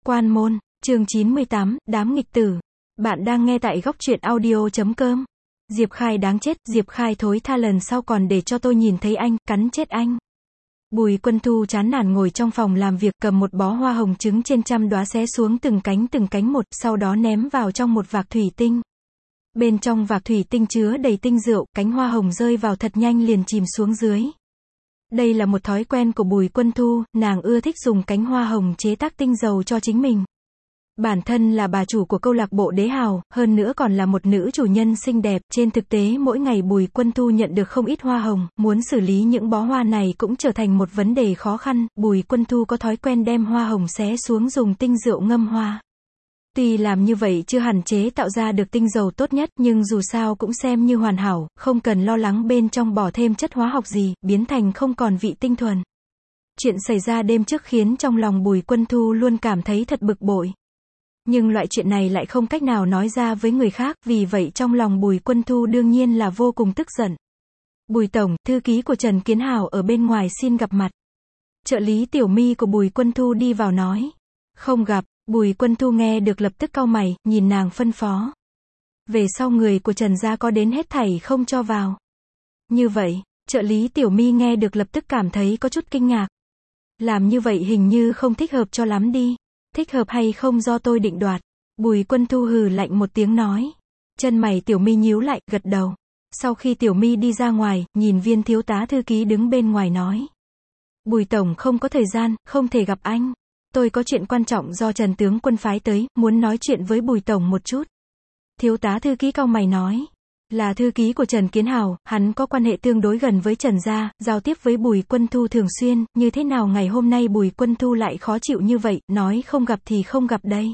Quan môn, chương 98, đám nghịch tử. Bạn đang nghe tại góc truyện audio.com. Diệp Khai đáng chết, Diệp Khai thối tha, lần sau còn để cho tôi nhìn thấy anh, cắn chết anh. Bùi Quân Thu chán nản ngồi trong phòng làm việc, cầm một bó hoa hồng trứng trên trăm đóa xé xuống từng cánh một, sau đó ném vào trong một vạc thủy tinh. Bên trong vạc thủy tinh chứa đầy tinh rượu, cánh hoa hồng rơi vào thật nhanh liền chìm xuống dưới. Đây là một thói quen của Bùi Quân Thu, nàng ưa thích dùng cánh hoa hồng chế tác tinh dầu cho chính mình. Bản thân là bà chủ của câu lạc bộ Đế Hào, hơn nữa còn là một nữ chủ nhân xinh đẹp, trên thực tế mỗi ngày Bùi Quân Thu nhận được không ít hoa hồng, muốn xử lý những bó hoa này cũng trở thành một vấn đề khó khăn. Bùi Quân Thu có thói quen đem hoa hồng xé xuống dùng tinh rượu ngâm hoa. Tuy làm như vậy chưa hẳn chế tạo ra được tinh dầu tốt nhất, nhưng dù sao cũng xem như hoàn hảo, không cần lo lắng bên trong bỏ thêm chất hóa học gì, biến thành không còn vị tinh thuần. Chuyện xảy ra đêm trước khiến trong lòng Bùi Quân Thu luôn cảm thấy thật bực bội. Nhưng loại chuyện này lại không cách nào nói ra với người khác, vì vậy trong lòng Bùi Quân Thu đương nhiên là vô cùng tức giận. Bùi tổng, thư ký của Trần Kiến Hào ở bên ngoài xin gặp mặt. Trợ lý Tiểu My của Bùi Quân Thu đi vào nói. Không gặp. Bùi Quân Thu nghe được lập tức cau mày, nhìn nàng phân phó. Về sau người của Trần gia có đến hết thảy không cho vào. Như vậy, trợ lý Tiểu My nghe được lập tức cảm thấy có chút kinh ngạc. Làm như vậy hình như không thích hợp cho lắm đi. Thích hợp hay không do tôi định đoạt. Bùi Quân Thu hừ lạnh một tiếng nói. Chân mày Tiểu My nhíu lại, gật đầu. Sau khi Tiểu My đi ra ngoài, nhìn viên thiếu tá thư ký đứng bên ngoài nói. Bùi tổng không có thời gian, không thể gặp anh. Tôi có chuyện quan trọng do Trần tướng quân phái tới, muốn nói chuyện với Bùi tổng một chút. Thiếu tá thư ký cau mày nói. Là thư ký của Trần Kiến Hào, hắn có quan hệ tương đối gần với Trần gia, giao tiếp với Bùi Quân Thu thường xuyên, như thế nào ngày hôm nay Bùi Quân Thu lại khó chịu như vậy, nói không gặp thì không gặp đây.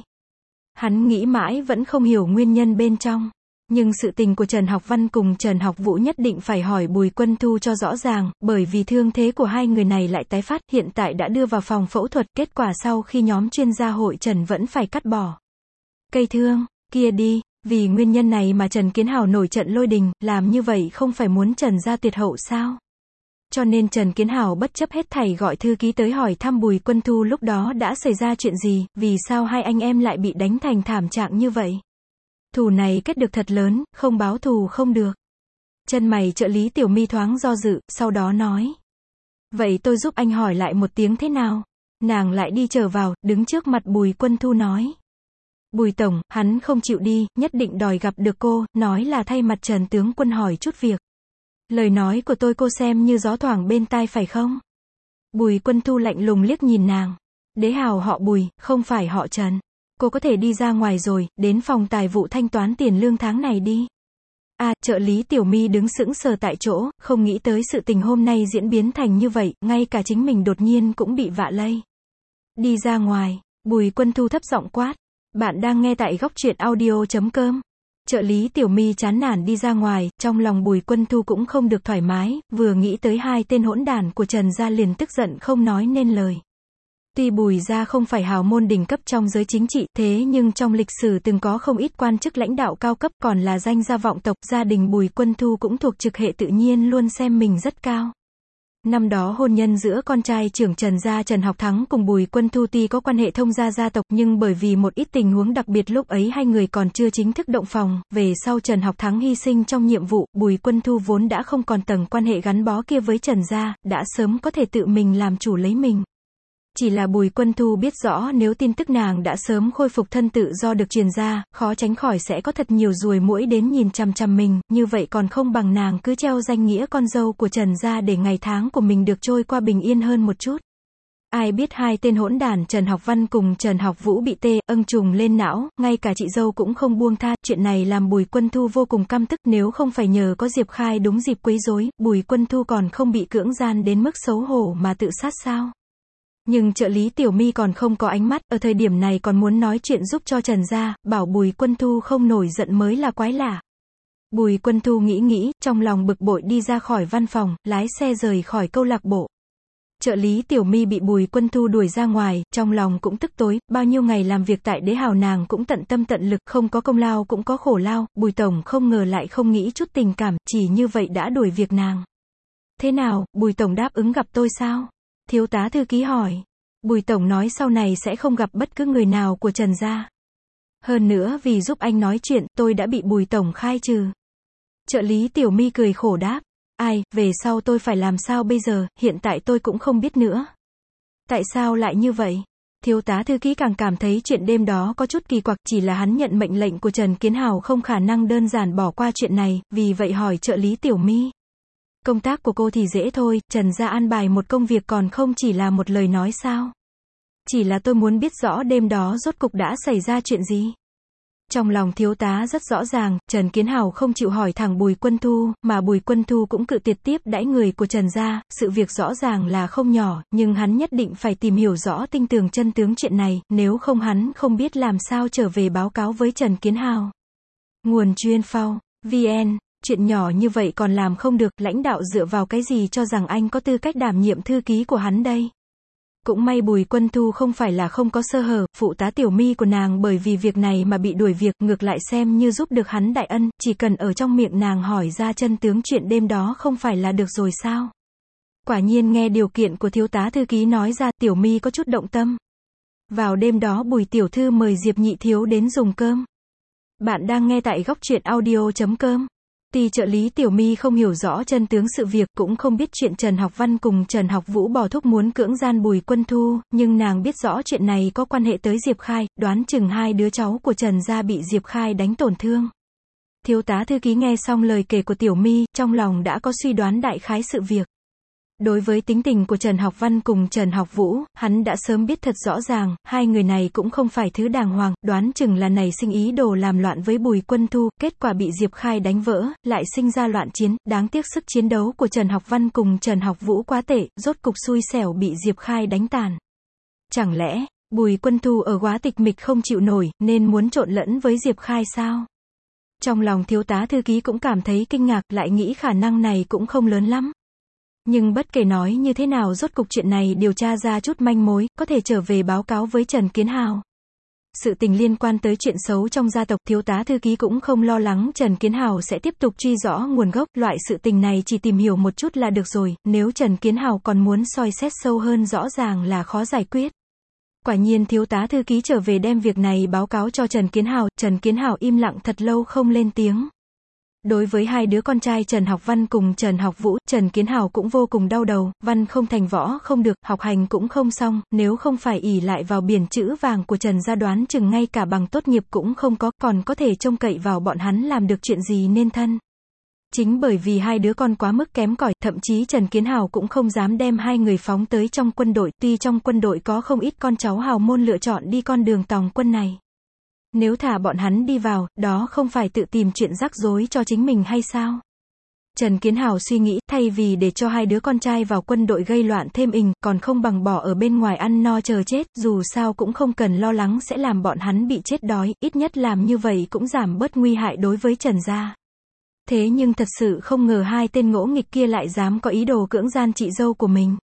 Hắn nghĩ mãi vẫn không hiểu nguyên nhân bên trong. Nhưng sự tình của Trần Học Văn cùng Trần Học Vũ nhất định phải hỏi Bùi Quân Thu cho rõ ràng, bởi vì thương thế của hai người này lại tái phát, hiện tại đã đưa vào phòng phẫu thuật, kết quả sau khi nhóm chuyên gia hội Trần vẫn phải cắt bỏ cây thương kia đi. Vì nguyên nhân này mà Trần Kiến Hào nổi trận lôi đình, làm như vậy không phải muốn Trần gia tuyệt hậu sao? Cho nên Trần Kiến Hào bất chấp hết thảy gọi thư ký tới hỏi thăm Bùi Quân Thu lúc đó đã xảy ra chuyện gì, vì sao hai anh em lại bị đánh thành thảm trạng như vậy? Thù này kết được thật lớn, không báo thù không được. Chân mày trợ lý Tiểu My thoáng do dự, sau đó nói. Vậy tôi giúp anh hỏi lại một tiếng thế nào? Nàng lại đi trở vào, đứng trước mặt Bùi Quân Thu nói. Bùi tổng, hắn không chịu đi, nhất định đòi gặp được cô, nói là thay mặt Trần tướng quân hỏi chút việc. Lời nói của tôi cô xem như gió thoảng bên tai phải không? Bùi Quân Thu lạnh lùng liếc nhìn nàng. Đế Hào họ Bùi, không phải họ Trần. Cô có thể đi ra ngoài rồi, đến phòng tài vụ thanh toán tiền lương tháng này đi. Trợ lý Tiểu My đứng sững sờ tại chỗ, không nghĩ tới sự tình hôm nay diễn biến thành như vậy, ngay cả chính mình đột nhiên cũng bị vạ lây. Đi ra ngoài, Bùi Quân Thu thấp giọng quát. Bạn đang nghe tại góc truyện audio.com. Trợ lý Tiểu My chán nản đi ra ngoài, trong lòng Bùi Quân Thu cũng không được thoải mái, vừa nghĩ tới hai tên hỗn đản của Trần gia liền tức giận không nói nên lời. Tuy Bùi gia không phải hào môn đỉnh cấp trong giới chính trị, thế nhưng trong lịch sử từng có không ít quan chức lãnh đạo cao cấp, còn là danh gia vọng tộc, gia đình Bùi Quân Thu cũng thuộc trực hệ tự nhiên luôn xem mình rất cao. Năm đó hôn nhân giữa con trai trưởng Trần gia Trần Học Thắng cùng Bùi Quân Thu tuy có quan hệ thông gia tộc, nhưng bởi vì một ít tình huống đặc biệt lúc ấy hai người còn chưa chính thức động phòng, về sau Trần Học Thắng hy sinh trong nhiệm vụ, Bùi Quân Thu vốn đã không còn tầng quan hệ gắn bó kia với Trần gia, đã sớm có thể tự mình làm chủ lấy mình. Chỉ là Bùi Quân Thu biết rõ nếu tin tức nàng đã sớm khôi phục thân tự do được truyền ra, khó tránh khỏi sẽ có thật nhiều ruồi muỗi đến nhìn chằm chằm mình, như vậy còn không bằng nàng cứ treo danh nghĩa con dâu của Trần gia để ngày tháng của mình được trôi qua bình yên hơn một chút. Ai biết hai tên hỗn đản Trần Học Văn cùng Trần Học Vũ bị âng trùng lên não, ngay cả chị dâu cũng không buông tha, chuyện này làm Bùi Quân Thu vô cùng căm tức, nếu không phải nhờ có Diệp Khai đúng dịp quấy rối, Bùi Quân Thu còn không bị cưỡng gian đến mức xấu hổ mà tự sát sao? Nhưng trợ lý Tiểu My còn không có ánh mắt, ở thời điểm này còn muốn nói chuyện giúp cho Trần gia, bảo Bùi Quân Thu không nổi giận mới là quái lạ. Bùi Quân Thu nghĩ, trong lòng bực bội đi ra khỏi văn phòng, lái xe rời khỏi câu lạc bộ. Trợ lý Tiểu My bị Bùi Quân Thu đuổi ra ngoài, trong lòng cũng tức tối, bao nhiêu ngày làm việc tại Đế Hào nàng cũng tận tâm tận lực, không có công lao cũng có khổ lao, Bùi tổng không ngờ lại không nghĩ chút tình cảm, chỉ như vậy đã đuổi việc nàng. Thế nào, Bùi tổng đáp ứng gặp tôi sao? Thiếu tá thư ký hỏi. Bùi tổng nói sau này sẽ không gặp bất cứ người nào của Trần gia. Hơn nữa vì giúp anh nói chuyện, tôi đã bị Bùi tổng khai trừ. Trợ lý Tiểu My cười khổ đáp. Ai, về sau tôi phải làm sao bây giờ, hiện tại tôi cũng không biết nữa. Tại sao lại như vậy? Thiếu tá thư ký càng cảm thấy chuyện đêm đó có chút kỳ quặc, chỉ là hắn nhận mệnh lệnh của Trần Kiến Hào không khả năng đơn giản bỏ qua chuyện này, vì vậy hỏi trợ lý Tiểu My. Công tác của cô thì dễ thôi, Trần gia an bài một công việc còn không chỉ là một lời nói sao? Chỉ là tôi muốn biết rõ đêm đó rốt cục đã xảy ra chuyện gì. Trong lòng thiếu tá rất rõ ràng, Trần Kiến Hào không chịu hỏi thẳng Bùi Quân Thu, mà Bùi Quân Thu cũng cự tuyệt tiếp đãi người của Trần gia, sự việc rõ ràng là không nhỏ, nhưng hắn nhất định phải tìm hiểu rõ tinh tường chân tướng chuyện này, nếu không hắn không biết làm sao trở về báo cáo với Trần Kiến Hào. Nguồn chuyên phao, VN, chuyện nhỏ như vậy còn làm không được, lãnh đạo dựa vào cái gì cho rằng anh có tư cách đảm nhiệm thư ký của hắn đây. Cũng may Bùi Quân Thu không phải là không có sơ hở, phụ tá Tiểu My của nàng bởi vì việc này mà bị đuổi việc, ngược lại xem như giúp được hắn đại ân, chỉ cần ở trong miệng nàng hỏi ra chân tướng chuyện đêm đó không phải là được rồi sao. Quả nhiên nghe điều kiện của thiếu tá thư ký nói ra, Tiểu My có chút động tâm. Vào đêm đó Bùi tiểu thư mời Diệp Nhị thiếu đến dùng cơm. Bạn đang nghe tại góc truyện audio.com. Tuy trợ lý Tiểu My không hiểu rõ chân tướng sự việc, cũng không biết chuyện Trần Học Văn cùng Trần Học Vũ bỏ thuốc muốn cưỡng gian Bùi Quân Thu, nhưng nàng biết rõ chuyện này có quan hệ tới Diệp Khai, đoán chừng hai đứa cháu của Trần gia bị Diệp Khai đánh tổn thương. Thiếu tá thư ký nghe xong lời kể của Tiểu My, trong lòng đã có suy đoán đại khái sự việc. Đối với tính tình của Trần Học Văn cùng Trần Học Vũ, hắn đã sớm biết thật rõ ràng, hai người này cũng không phải thứ đàng hoàng, đoán chừng là nảy sinh ý đồ làm loạn với Bùi Quân Thu, kết quả bị Diệp Khai đánh vỡ, lại sinh ra loạn chiến, đáng tiếc sức chiến đấu của Trần Học Văn cùng Trần Học Vũ quá tệ, rốt cục xui xẻo bị Diệp Khai đánh tàn. Chẳng lẽ, Bùi Quân Thu ở quá tịch mịch không chịu nổi, nên muốn trộn lẫn với Diệp Khai sao? Trong lòng thiếu tá thư ký cũng cảm thấy kinh ngạc, lại nghĩ khả năng này cũng không lớn lắm. Nhưng bất kể nói như thế nào rốt cục chuyện này điều tra ra chút manh mối, có thể trở về báo cáo với Trần Kiến Hào. Sự tình liên quan tới chuyện xấu trong gia tộc, thiếu tá thư ký cũng không lo lắng Trần Kiến Hào sẽ tiếp tục truy rõ nguồn gốc, loại sự tình này chỉ tìm hiểu một chút là được rồi, nếu Trần Kiến Hào còn muốn soi xét sâu hơn rõ ràng là khó giải quyết. Quả nhiên thiếu tá thư ký trở về đem việc này báo cáo cho Trần Kiến Hào im lặng thật lâu không lên tiếng. Đối với hai đứa con trai Trần Học Văn cùng Trần Học Vũ, Trần Kiến Hào cũng vô cùng đau đầu, văn không thành võ không được, học hành cũng không xong, nếu không phải ỷ lại vào biển chữ vàng của Trần gia đoán chừng ngay cả bằng tốt nghiệp cũng không có, còn có thể trông cậy vào bọn hắn làm được chuyện gì nên thân. Chính bởi vì hai đứa con quá mức kém cỏi, thậm chí Trần Kiến Hào cũng không dám đem hai người phóng tới trong quân đội, tuy trong quân đội có không ít con cháu hào môn lựa chọn đi con đường tòng quân này. Nếu thả bọn hắn đi vào, đó không phải tự tìm chuyện rắc rối cho chính mình hay sao? Trần Kiến Hào suy nghĩ, thay vì để cho hai đứa con trai vào quân đội gây loạn thêm còn không bằng bỏ ở bên ngoài ăn no chờ chết, dù sao cũng không cần lo lắng sẽ làm bọn hắn bị chết đói, ít nhất làm như vậy cũng giảm bớt nguy hại đối với Trần gia. Thế nhưng thật sự không ngờ hai tên ngỗ nghịch kia lại dám có ý đồ cưỡng gian chị dâu của mình.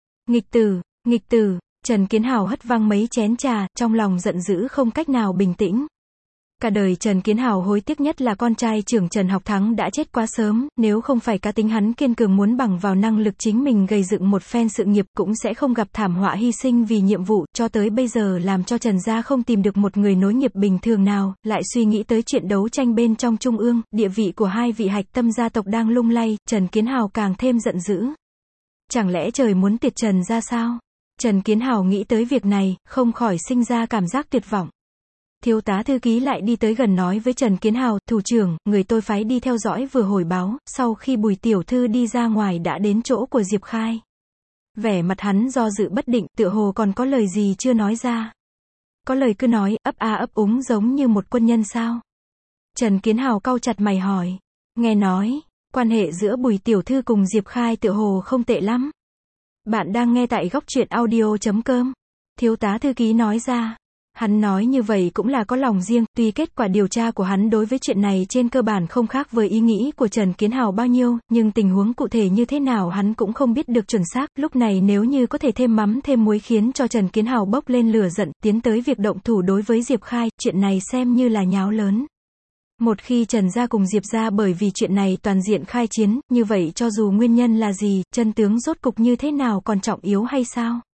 Nghịch tử, Trần Kiến Hào hất văng mấy chén trà, trong lòng giận dữ không cách nào bình tĩnh. Cả đời Trần Kiến Hào hối tiếc nhất là con trai trưởng Trần Học Thắng đã chết quá sớm, nếu không phải cá tính hắn kiên cường muốn bằng vào năng lực chính mình gây dựng một phen sự nghiệp cũng sẽ không gặp thảm họa hy sinh vì nhiệm vụ, cho tới bây giờ làm cho Trần gia không tìm được một người nối nghiệp bình thường nào, lại suy nghĩ tới chuyện đấu tranh bên trong trung ương, địa vị của hai vị hạch tâm gia tộc đang lung lay, Trần Kiến Hào càng thêm giận dữ. Chẳng lẽ trời muốn tiệt Trần gia sao? Trần Kiến Hào nghĩ tới việc này, không khỏi sinh ra cảm giác tuyệt vọng. Thiếu tá thư ký lại đi tới gần nói với Trần Kiến Hào, thủ trưởng, người tôi phái đi theo dõi vừa hồi báo, sau khi Bùi tiểu thư đi ra ngoài đã đến chỗ của Diệp Khai. Vẻ mặt hắn do dự bất định, tựa hồ còn có lời gì chưa nói ra. Có lời cứ nói, ấp a ấp úng giống như một quân nhân sao? Trần Kiến Hào cau chặt mày hỏi. Nghe nói, quan hệ giữa Bùi tiểu thư cùng Diệp Khai tựa hồ không tệ lắm. Bạn đang nghe tại góc truyện audio.com. Thiếu tá thư ký nói ra. Hắn nói như vậy cũng là có lòng riêng, tuy kết quả điều tra của hắn đối với chuyện này trên cơ bản không khác với ý nghĩ của Trần Kiến Hào bao nhiêu, nhưng tình huống cụ thể như thế nào hắn cũng không biết được chuẩn xác, lúc này nếu như có thể thêm mắm thêm muối khiến cho Trần Kiến Hào bốc lên lửa giận, tiến tới việc động thủ đối với Diệp Khai, chuyện này xem như là nháo lớn. Một khi Trần gia cùng Diệp gia bởi vì chuyện này toàn diện khai chiến, như vậy cho dù nguyên nhân là gì, chân tướng rốt cục như thế nào còn trọng yếu hay sao?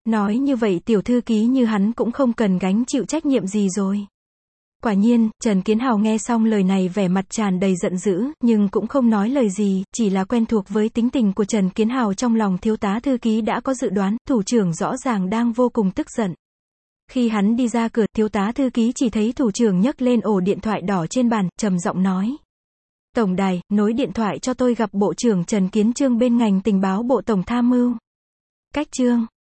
Nói như vậy tiểu thư ký như hắn cũng không cần gánh chịu trách nhiệm gì rồi. Quả nhiên, Trần Kiến Hào nghe xong lời này vẻ mặt tràn đầy giận dữ, nhưng cũng không nói lời gì, chỉ là quen thuộc với tính tình của Trần Kiến Hào trong lòng thiếu tá thư ký đã có dự đoán, thủ trưởng rõ ràng đang vô cùng tức giận. Khi hắn đi ra cửa, thiếu tá thư ký chỉ thấy thủ trưởng nhấc lên ổ điện thoại đỏ trên bàn, trầm giọng nói. Tổng đài, nối điện thoại cho tôi gặp Bộ trưởng Trần Kiến Trương bên ngành tình báo Bộ Tổng Tham mưu. Cách Trương.